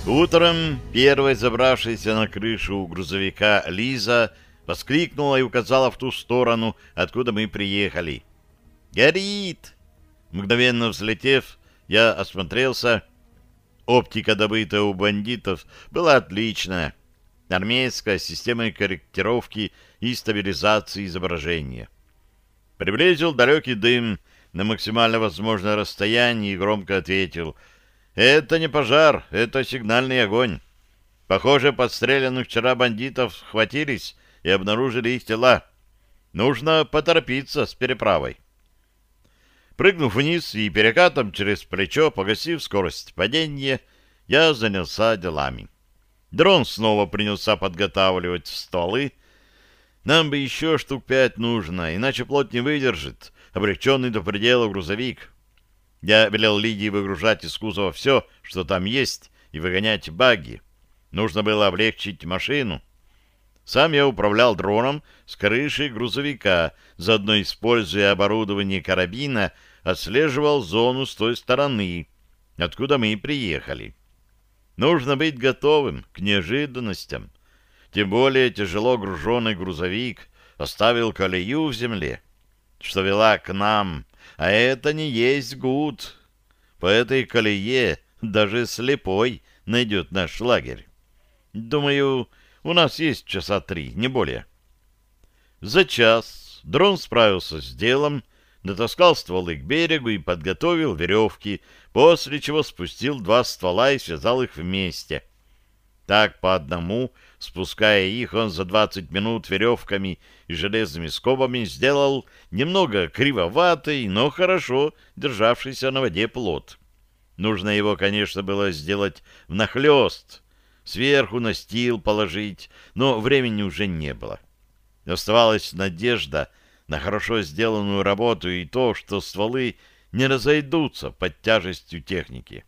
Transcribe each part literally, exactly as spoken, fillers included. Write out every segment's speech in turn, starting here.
Утром первая забравшаяся на крышу грузовика Лиза воскликнула и указала в ту сторону, откуда мы приехали. «Горит!» Мгновенно взлетев, я осмотрелся. Оптика, добытая у бандитов, была отличная. Армейская система корректировки и стабилизации изображения. Приблизил далекий дым на максимально возможное расстояние и громко ответил: «Это не пожар, это сигнальный огонь. Похоже, подстреленных вчера бандитов схватились и обнаружили их тела. Нужно поторопиться с переправой». Прыгнув вниз и перекатом через плечо, погасив скорость падения, я занялся делами. Дрон снова принялся подготавливать стволы. Нам бы еще штук пять нужно, иначе плот не выдержит, облегченный до предела грузовик. Я велел Лидии выгружать из кузова все, что там есть, и выгонять багги. Нужно было облегчить машину. Сам я управлял дроном с крыши грузовика, заодно используя оборудование карабина, отслеживал зону с той стороны, откуда мы приехали. Нужно быть готовым к неожиданностям. Тем более тяжело груженный грузовик оставил колею в земле, что вела к нам, а это не есть гуд. По этой колее даже слепой найдет наш лагерь. Думаю, у нас есть часа три, не более. За час дрон справился с делом, дотаскал стволы к берегу и подготовил веревки, после чего спустил два ствола и связал их вместе. Так по одному, спуская их, он за двадцать минут веревками и железными скобами сделал немного кривоватый, но хорошо державшийся на воде плот. Нужно его, конечно, было сделать внахлёст, сверху настил положить, но времени уже не было. Оставалась надежда на хорошо сделанную работу и то, что стволы не разойдутся под тяжестью техники.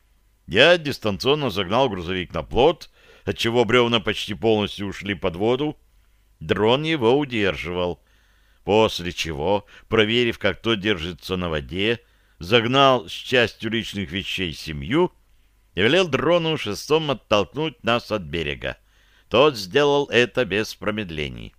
Я дистанционно загнал грузовик на плот, отчего бревна почти полностью ушли под воду. Дрон его удерживал. После чего, проверив, как тот держится на воде, загнал с частью личных вещей семью и велел дрону шестом оттолкнуть нас от берега. Тот сделал это без промедлений.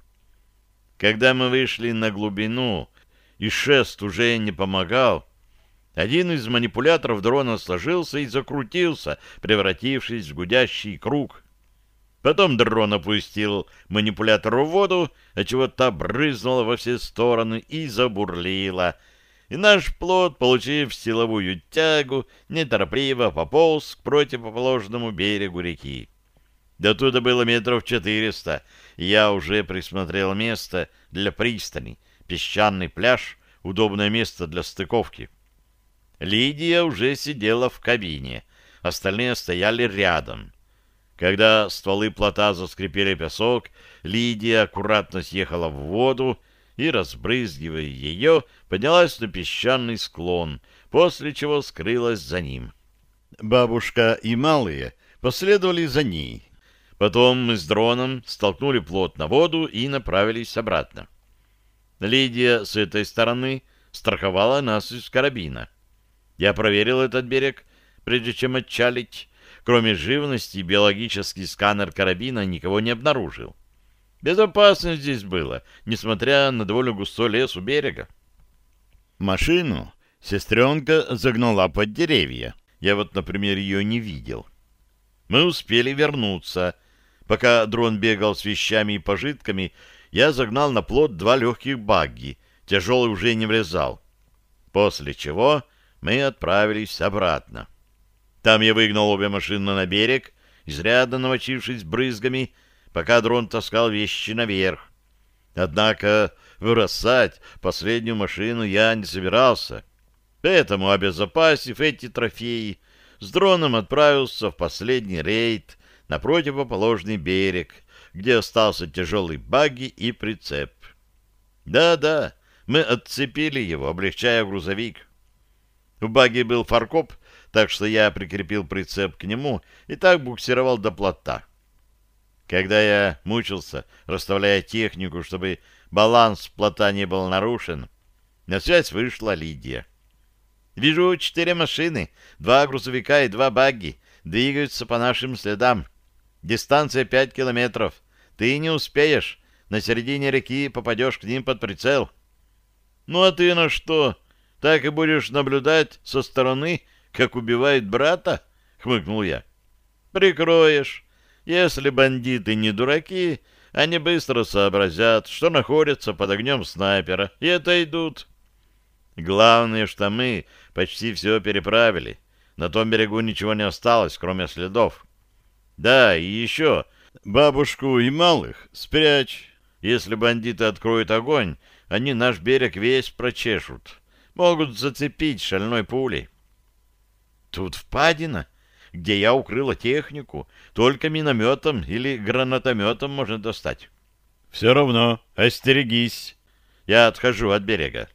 Когда мы вышли на глубину, и шест уже не помогал, один из манипуляторов дрона сложился и закрутился, превратившись в гудящий круг. Потом дрон опустил манипулятор в воду, отчего та брызнула во все стороны и забурлила. И наш плот, получив силовую тягу, неторопливо пополз к противоположному берегу реки. До туда было метров четыреста, и я уже присмотрел место для пристани, песчаный пляж, удобное место для стыковки. Лидия уже сидела в кабине, остальные стояли рядом. Когда стволы плота заскрипели песок, Лидия аккуратно съехала в воду и, разбрызгивая ее, поднялась на песчаный склон, после чего скрылась за ним. Бабушка и малые последовали за ней. Потом мы с дроном столкнули плот на воду и направились обратно. Лидия с этой стороны страховала нас из карабина. Я проверил этот берег, прежде чем отчалить. Кроме живности, биологический сканер карабина никого не обнаружил. Безопасно здесь было, несмотря на довольно густой лес у берега. Машину сестренка загнала под деревья. Я вот, например, ее не видел. Мы успели вернуться. Пока дрон бегал с вещами и пожитками, я загнал на плот два легких багги. Тяжелый уже не влезал. После чего мы отправились обратно. Там я выгнал обе машины на берег, изрядно намочившись брызгами, пока дрон таскал вещи наверх. Однако бросать последнюю машину я не собирался. Поэтому, обезопасив эти трофеи, с дроном отправился в последний рейд на противоположный берег, где остался тяжелый багги и прицеп. Да-да, мы отцепили его, облегчая грузовик. У багги был фаркоп, так что я прикрепил прицеп к нему и так буксировал до плота. Когда я мучился, расставляя технику, чтобы баланс плота не был нарушен, на связь вышла Лидия. «Вижу четыре машины, два грузовика и два багги. двигаются по нашим следам. Дистанция пять километров. Ты не успеешь. На середине реки попадешь к ним под прицел. Ну а ты на что? Так и будешь наблюдать со стороны, как убивает брата? Хмыкнул я. Прикроешь. Если бандиты не дураки, они быстро сообразят, что находятся под огнем снайпера, и отойдут. Главное, что мы почти все переправили. На том берегу ничего не осталось, кроме следов. Да, и еще, бабушку и малых спрячь. Если бандиты откроют огонь, они наш берег весь прочешут. Могут зацепить шальной пулей. Тут впадина, где я укрыла технику. Только минометом или гранатометом можно достать. Все равно остерегись. Я отхожу от берега.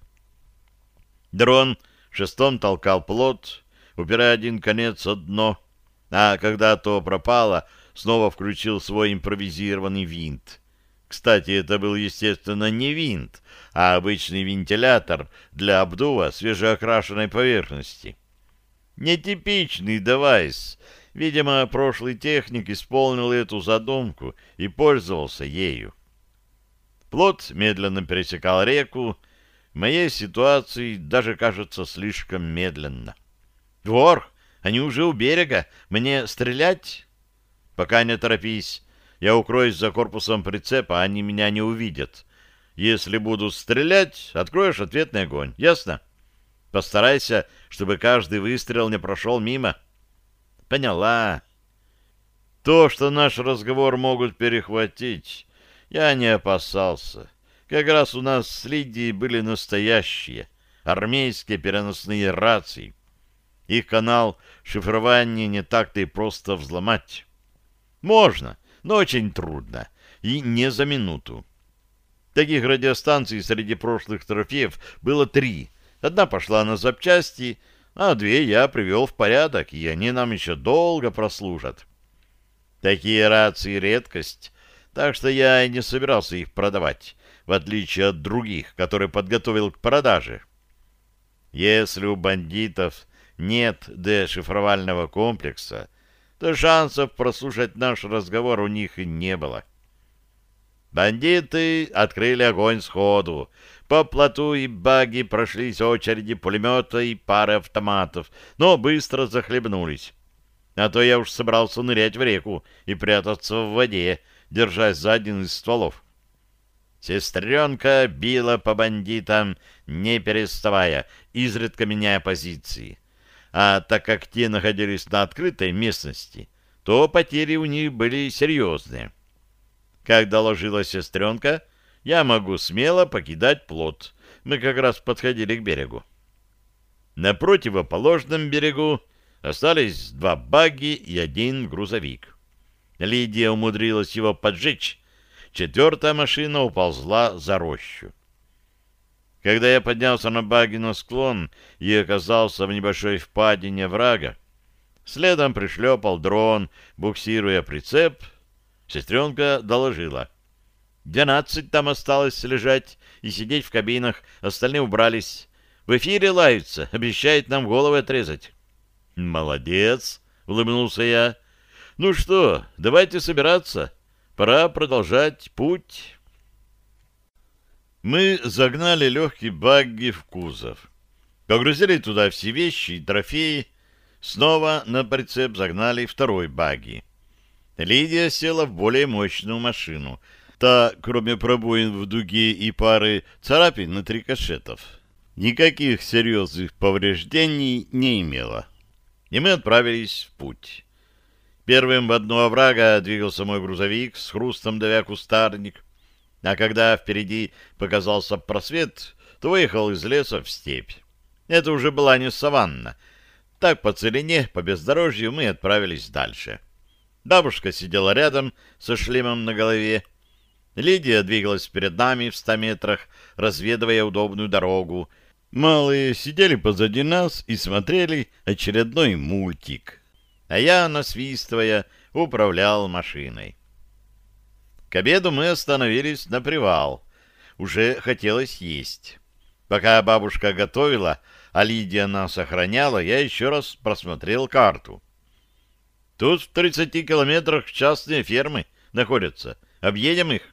Дрон шестом толкал плот, упирая один конец о дно, а когда то пропало, снова включил свой импровизированный винт. Кстати, это был, естественно, не винт, а обычный вентилятор для обдува свежеокрашенной поверхности. Нетипичный девайс. Видимо, прошлый техник исполнил эту задумку и пользовался ею. Плот медленно пересекал реку. В моей ситуации даже кажется слишком медленно. «Двор, они уже у берега. Мне стрелять?» «Пока не торопись. Я укроюсь за корпусом прицепа, они меня не увидят. Если буду стрелять, откроешь ответный огонь. Ясно? Постарайся, чтобы каждый выстрел не прошел мимо». «Поняла». То, что наш разговор могут перехватить, я не опасался. Как раз у нас с Лидией были настоящие армейские переносные рации. Их канал шифрования не так-то и просто взломать. Можно, но очень трудно. И не за минуту. Таких радиостанций среди прошлых трофеев было три. Одна пошла на запчасти, а две я привел в порядок, и они нам еще долго прослужат. Такие рации — редкость, так что я и не собирался их продавать, в отличие от других, которые подготовил к продаже. Если у бандитов нет дешифровального комплекса, то шансов прослушать наш разговор у них и не было. Бандиты открыли огонь сходу. По плоту и багги прошлись очереди пулемета и пары автоматов, но быстро захлебнулись. А то я уж собрался нырять в реку и прятаться в воде, держась за один из стволов. Сестренка била по бандитам, не переставая, изредка меняя позиции. А так как те находились на открытой местности, то потери у них были серьезные. Как доложила сестренка, я могу смело покидать плот. Мы как раз подходили к берегу. На противоположном берегу остались два багги и один грузовик. Лидия умудрилась его поджечь. Четвертая машина уползла за рощу. Когда я поднялся на багги на склон и оказался в небольшой впадине врага, следом пришлепал дрон, буксируя прицеп. Сестренка доложила. Двенадцать там осталось лежать и сидеть в кабинах, остальные убрались. В эфире лаются, обещают нам головы отрезать. «Молодец!» — улыбнулся я. «Ну что, давайте собираться. Пора продолжать путь». Мы загнали легкий багги в кузов. Погрузили туда все вещи и трофеи. Снова на прицеп загнали второй багги. Лидия села в более мощную машину. Та, кроме пробоин в дуге и пары царапин на рикошетов, никаких серьезных повреждений не имела. И мы отправились в путь. Первым в одно оврага двигался мой грузовик, с хрустом давя кустарник. А когда впереди показался просвет, то выехал из леса в степь. Это уже была не саванна. Так по целине, по бездорожью мы отправились дальше. Бабушка сидела рядом со шлемом на голове. Лидия двигалась перед нами в ста метрах, разведывая удобную дорогу. Малые сидели позади нас и смотрели очередной мультик. А я, насвистывая, управлял машиной. К обеду мы остановились на привал. Уже хотелось есть. Пока бабушка готовила, а Лидия нас охраняла, я еще раз просмотрел карту. Тут в тридцати километрах частные фермы находятся. Объедем их.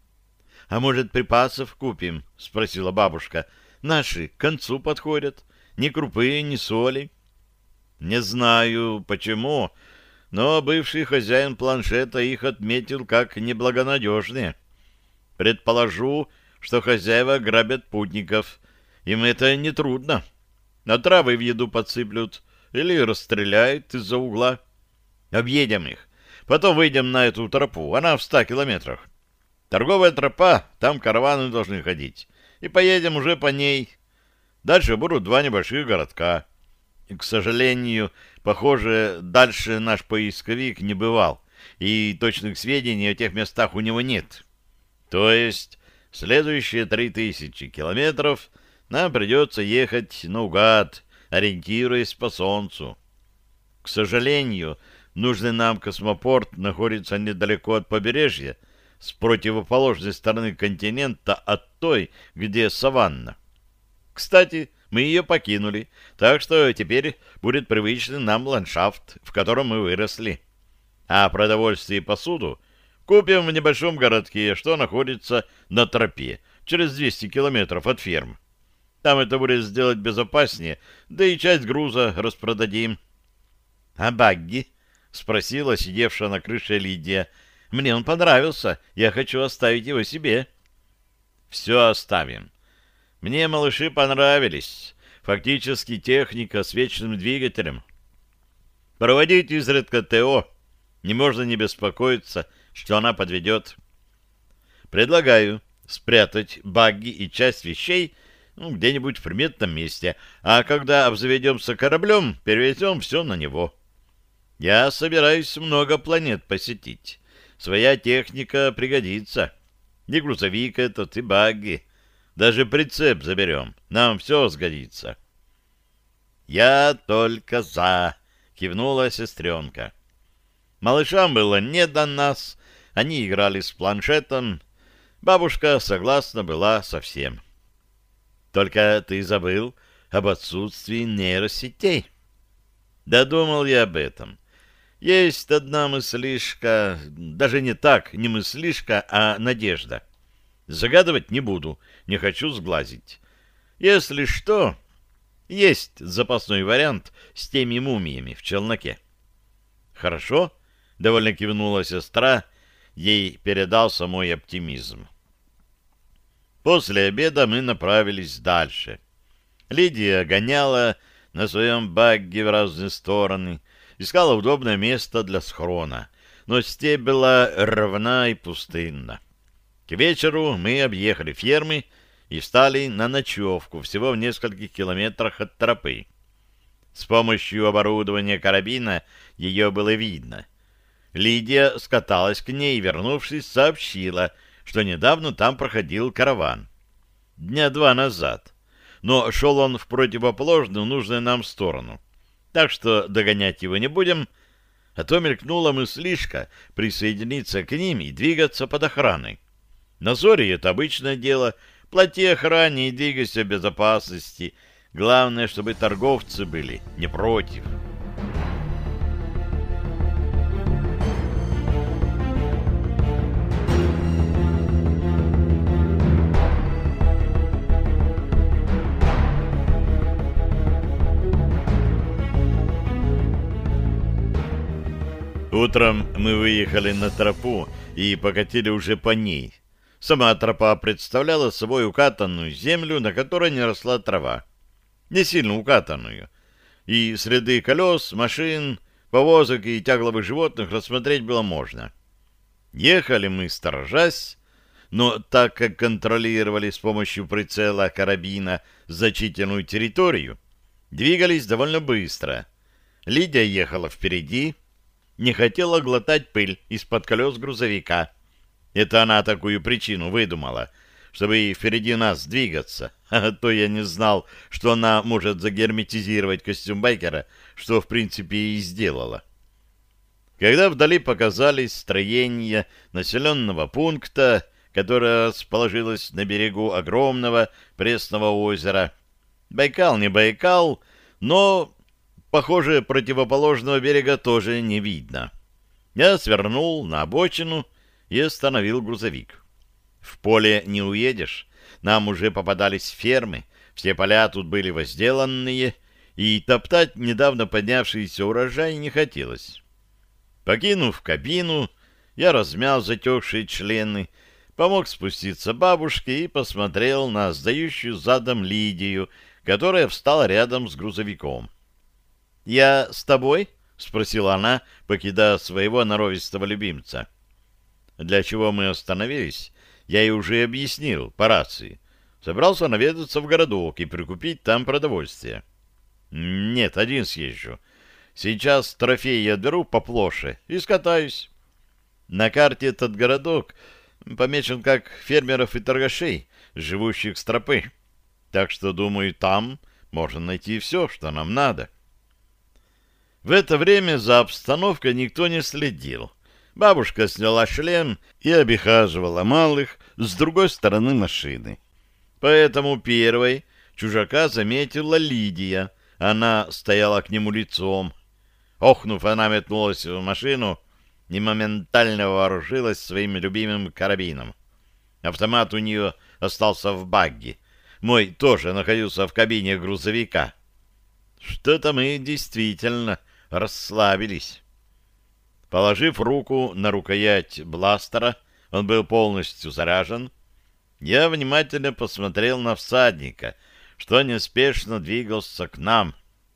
— А может, припасов купим? — спросила бабушка. — Наши к концу подходят. Ни крупы, ни соли. — Не знаю, почему, но бывший хозяин планшета их отметил как неблагонадежные. Предположу, что хозяева грабят путников. Им это нетрудно. А травы в еду подсыплют или расстреляют из-за угла. Объедем их. Потом выйдем на эту тропу. Она в ста километрах. Торговая тропа, там караваны должны ходить. И поедем уже по ней. Дальше будут два небольших городка. И, к сожалению, похоже, дальше наш поисковик не бывал, и точных сведений о тех местах у него нет. То есть следующие три тысячи километров нам придется ехать наугад, ориентируясь по солнцу. К сожалению, нужный нам космопорт находится недалеко от побережья, с противоположной стороны континента от той, где саванна. Кстати, мы ее покинули, так что теперь будет привычный нам ландшафт, в котором мы выросли. А продовольствие и посуду купим в небольшом городке, что находится на тропе, через двести километров от ферм. Там это будет сделать безопаснее, да и часть груза распродадим. — А багги? — спросила сидевшая на крыше Лидия. — Мне он понравился, я хочу оставить его себе. — Все оставим. Мне малыши понравились. Фактически техника с вечным двигателем. Проводить изредка ТО. Не можно не беспокоиться, что она подведет. Предлагаю спрятать багги и часть вещей ну, где-нибудь в приметном месте, а когда обзаведемся кораблем, перевезем все на него. Я собираюсь много планет посетить. Своя техника пригодится. И грузовик этот, и багги. Даже прицеп заберем. Нам все сгодится. Я только за, кивнула сестренка. Малышам было не до нас. Они играли с планшетом. Бабушка согласна была со всем. Только ты забыл об отсутствии нейросетей. Додумал я об этом. Есть одна мыслишка, даже не так, не мыслишка, а надежда. Загадывать не буду, не хочу сглазить. Если что, есть запасной вариант с теми мумиями в челноке. Хорошо, довольно кивнула сестра, ей передался мой оптимизм. После обеда мы направились дальше. Лидия гоняла на своем багги в разные стороны, искала удобное место для схрона, но степь была ровна и пустынна. К вечеру мы объехали фермы и встали на ночевку всего в нескольких километрах от тропы. С помощью оборудования карабина ее было видно. Лидия скаталась к ней и, вернувшись, сообщила, что недавно там проходил караван. Дня два назад. Но шел он в противоположную, нужную нам сторону. Так что догонять его не будем, а то мелькнула мыслишка присоединиться к ним и двигаться под охраной. На Зоре это обычное дело. Плати охране и двигайся в безопасности. Главное, чтобы торговцы были не против. Утром мы выехали на тропу и покатили уже по ней. Сама тропа представляла собой укатанную землю, на которой не росла трава. Не сильно укатанную. И среды колес, машин, повозок и тягловых животных рассмотреть было можно. Ехали мы, сторожась, но так как контролировали с помощью прицела карабина значительную территорию, двигались довольно быстро. Лидия ехала впереди, не хотела глотать пыль из-под колес грузовика. Это она такую причину выдумала, чтобы впереди нас двигаться. А то я не знал, что она может загерметизировать костюм байкера, что в принципе и сделала. Когда вдали показались строения населенного пункта, которое расположилось на берегу огромного пресного озера, Байкал не Байкал, но Похоже, противоположного берега тоже не видно. Я свернул на обочину и остановил грузовик. В поле не уедешь. Нам уже попадались фермы, все поля тут были возделанные, и топтать недавно поднявшийся урожай не хотелось. Покинув кабину, я размял затекшие члены, помог спуститься бабушке и посмотрел на сдающую задом Лидию, которая встала рядом с грузовиком. «Я с тобой?» — спросила она, покидая своего норовистого любимца. Для чего мы остановились, я ей уже объяснил по рации. Собрался наведаться в городок и прикупить там продовольствие. Нет, один съезжу. Сейчас трофей я беру поплоше и скатаюсь. На карте этот городок помечен как фермеров и торгашей, живущих с тропы. Так что, думаю, там можно найти все, что нам надо. В это время за обстановкой никто не следил. Бабушка сняла шлем и обихаживала малых с другой стороны машины. Поэтому первой чужака заметила Лидия. Она стояла к нему лицом. Охнув, она метнулась в машину и моментально вооружилась своим любимым карабином. Автомат у нее остался в багги. Мой тоже находился в кабине грузовика. Что-то мы действительно расслабились. Положив руку на рукоять бластера, он был полностью заряжен, я внимательно посмотрел на всадника, что неспешно двигался к нам.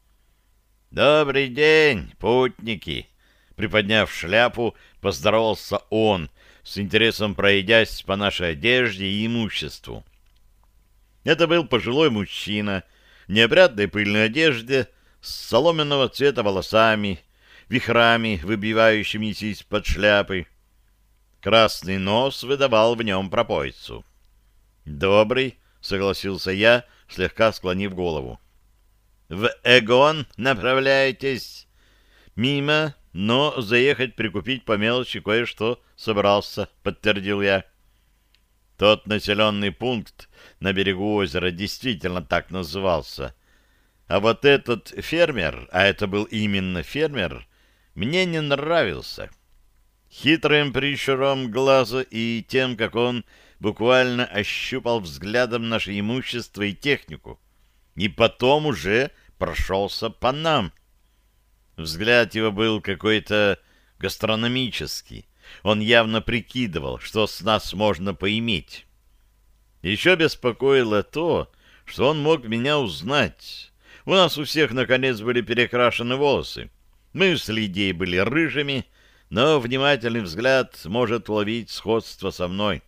«Добрый день, путники!» Приподняв шляпу, поздоровался он, с интересом пройдясь по нашей одежде и имуществу. Это был пожилой мужчина, в неопрятной пыльной одежде, с соломенного цвета волосами, вихрами, выбивающимися из-под шляпы. Красный нос выдавал в нем пропойцу. «Добрый», — согласился я, слегка склонив голову. «В Эгон направляетесь?» «Мимо, но заехать прикупить по мелочи кое-что собрался», — подтвердил я. Тот населенный пункт на берегу озера действительно так назывался. А вот этот фермер, а это был именно фермер, мне не нравился. Хитрым прищуром глаза и тем, как он буквально ощупал взглядом наше имущество и технику, и потом уже прошелся по нам. Взгляд его был какой-то гастрономический. Он явно прикидывал, что с нас можно поиметь. Еще беспокоило то, что он мог меня узнать. У нас у всех, наконец, были перекрашены волосы. Мы с Лидией были рыжими, но внимательный взгляд может уловить сходство со мной.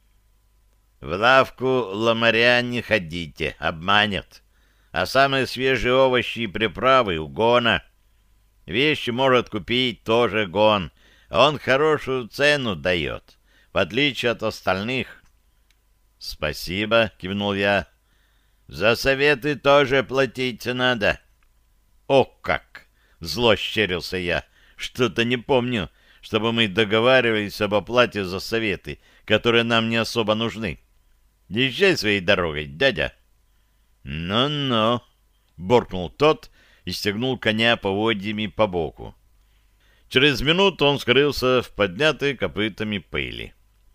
«В лавку ломаря не ходите, обманет. А самые свежие овощи и приправы у Гона. Вещи может купить тоже Гон. Он хорошую цену дает, в отличие от остальных». «Спасибо», — кивнул я. «За советы тоже платить надо». «О как!» — зло щерился я. «Что-то не помню, чтобы мы договаривались об оплате за советы, которые нам не особо нужны. Езжай своей дорогой, дядя». «Ну-ну», — буркнул тот и стегнул коня поводьями по боку. Через минуту он скрылся в поднятой копытами пыли.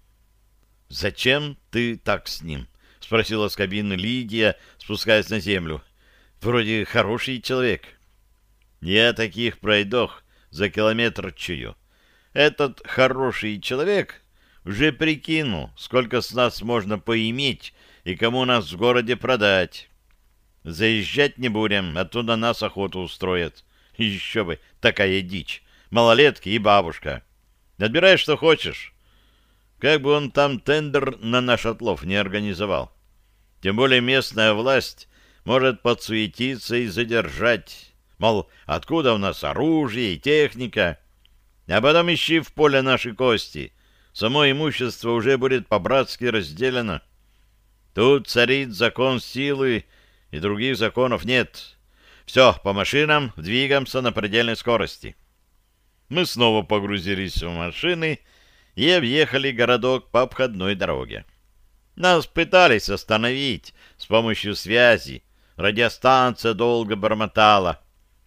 «Зачем ты так с ним?» — спросила с кабины Лидия, спускаясь на землю. «Вроде хороший человек». «Я таких пройдох за километр чую. Этот хороший человек уже прикинул, сколько с нас можно поиметь и кому нас в городе продать. Заезжать не будем, оттуда нас охоту устроят. Еще бы, такая дичь. Малолетки и бабушка. Отбирай, что хочешь. Как бы он там тендер на наш отлов не организовал. Тем более местная власть может подсуетиться и задержать. Мол, откуда у нас оружие и техника? А потом ищи в поле наши кости. Само имущество уже будет по-братски разделено. Тут царит закон силы, и других законов нет. Все, по машинам, двигаемся на предельной скорости». Мы снова погрузились в машины и объехали городок по обходной дороге. Нас пытались остановить с помощью связи. Радиостанция долго бормотала.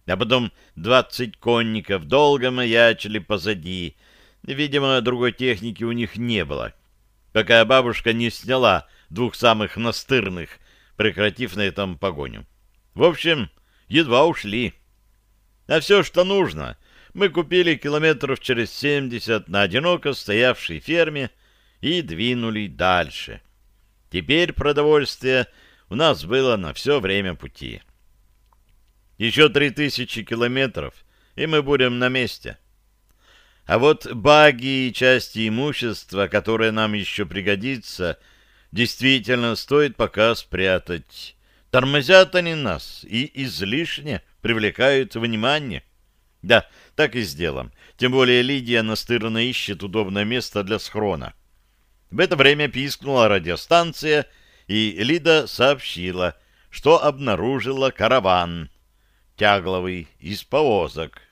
А потом двадцать конников долго маячили позади. Видимо, другой техники у них не было, пока бабушка не сняла двух самых настырных, прекратив на этом погоню. В общем, едва ушли. А все, что нужно, мы купили километров через семьдесят на одиноко стоявшей ферме и двинули дальше. Теперь продовольствие у нас было на все время пути. Еще три тысячи километров, и мы будем на месте. А вот баги и части имущества, которое нам еще пригодится, действительно стоит пока спрятать. Тормозят они нас и излишне привлекают внимание. Да, так и сделаем. Тем более Лидия настырно ищет удобное место для схрона. В это время пискнула радиостанция, и Лида сообщила, что обнаружила караван тягловый из повозок.